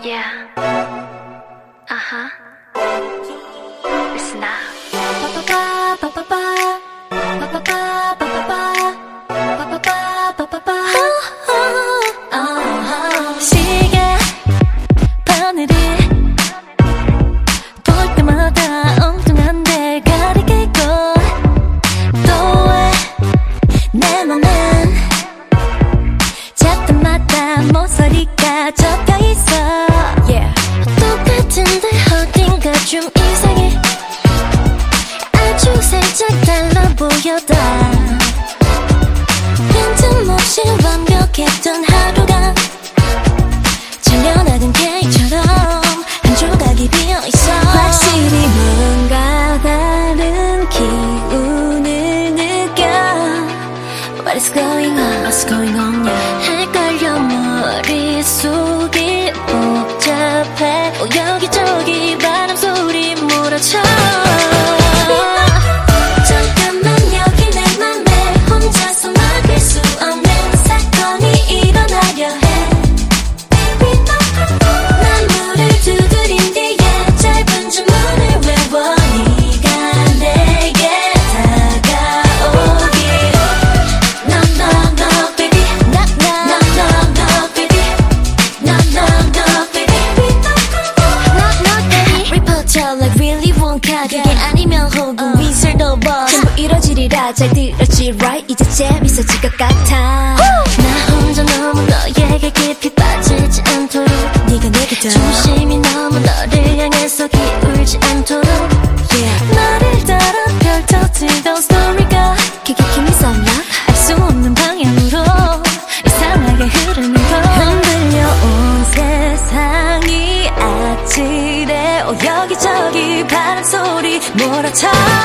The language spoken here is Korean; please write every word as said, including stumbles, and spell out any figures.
Yeah. Uh-huh. Listen up. 시계 바늘이 볼 때마다 엉뚱한 데 가리키고 또 왜 내 맘엔 잡다마다 모서리가 접혀있어. Yeah. 똑같은데 어딘가 좀 이상해. 아주 살짝 달라 보여다. 빈틈없이 완벽했던 하루가 질려나간 케이크처럼 한 조각이 비어있어. 확실히 뭔가 다른 기운을 느껴. What is going on? What's going on? Yeah. 헷갈려 머릿속이 복잡해. 어, 여기저기 바람소리 몰아쳐. 그게 아니면 혹은 위슬 넘어 전부 이뤄지리라 잘 들었지 right? 이제 재밌어질 것 같아. 나 혼자 너무 너에게 깊이 빠지지 않도록 네가 내게 더 중심이 너무 너를 향해서 기울지 않도록 yeah. 나를 따라 별 터지던 스토리가 기기킴이 썰라 알 수 없는 방향으로 이상하게 흐르는 걸 흔들려온 세상이 아찔해. 어, 여기저기 바람소리 몰아쳐.